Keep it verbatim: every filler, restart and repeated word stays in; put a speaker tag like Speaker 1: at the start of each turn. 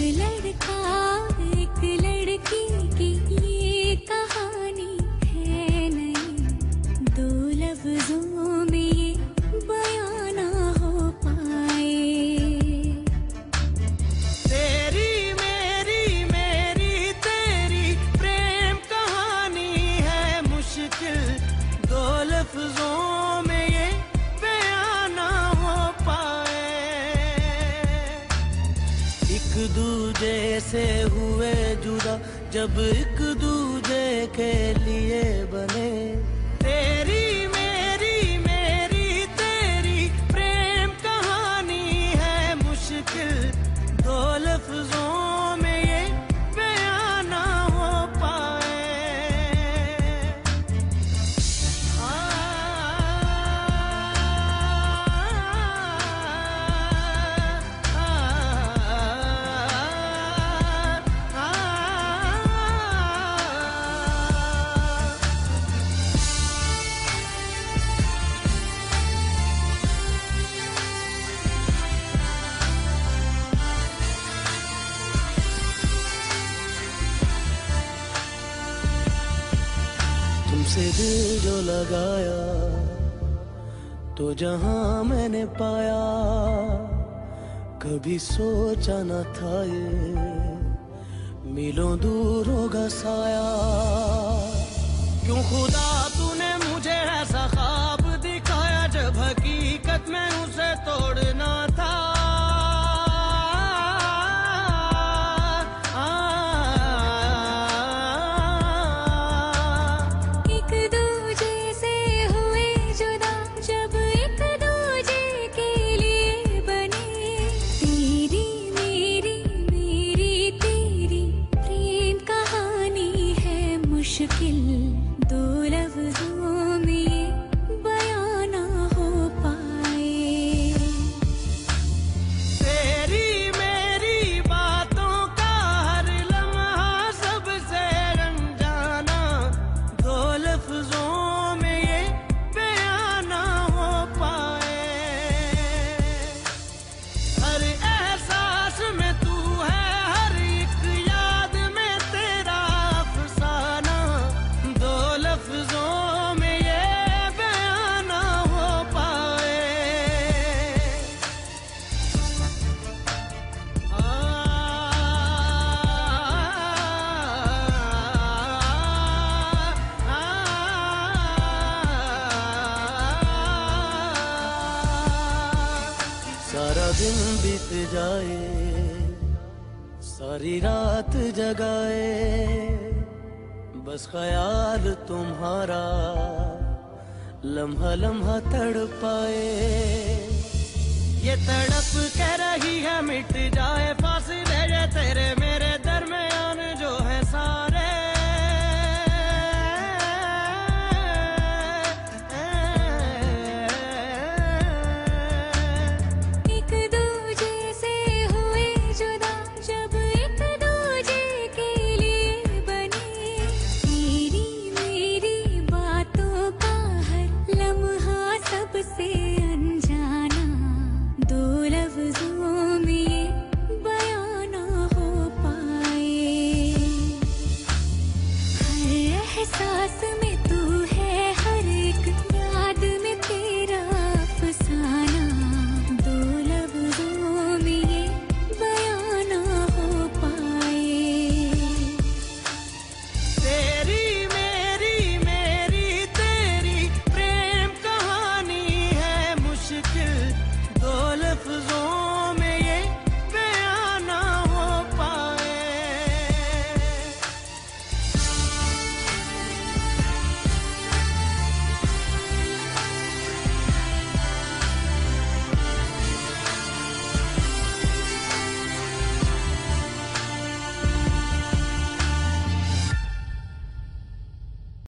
Speaker 1: लड़का एक लड़की की ये कहानी है नहीं, दो लफ्जों में ये बयां ना हो पाए।
Speaker 2: तेरी मेरी मेरी तेरी प्रेम कहानी है मुश्किल, दो लफ्जों में ये बयां ना हो पाए। एक दूजे से हुए जुदा जब एक दूजे के लिए बने, तेरी मेरी मेरी तेरी प्रेम कहानी है मुश्किल, दो लफ्जों में ये बयां ना हो पाए। आ, आ, आ, आ, तुमसे दिल जो लगाया तो जहां मैंने पाया, कभी सोचा न था ये मीलों दूर होगा साया। क्यों खुदा तूने मुझे ऐसा ख्वाब दिखाया जब हकीकत में उसे तोड़ना था।
Speaker 1: एक दूजे से हुए जुदा जब एक दूजे के लिए बने, तेरी मेरी मेरी तेरी प्रेम कहानी है मुश्किल, दो लफ्जों में ये बयां ना हो पाए।
Speaker 2: तेरी मेरी बातों का हर लम्हा सबसे रंजाना, दो लफ्जों में ये बयां ना हो पाए। हर एहसास में तू है, हर एक याद में तेरा अफसाना, दो लफ्जों में ये बयां ना हो पाए। सारा दिन बीत जाए, सारी रात जगाए, बस ख्याल तुम्हारा लम्हा लम्हा तड़पाए। ये तड़प कह रही है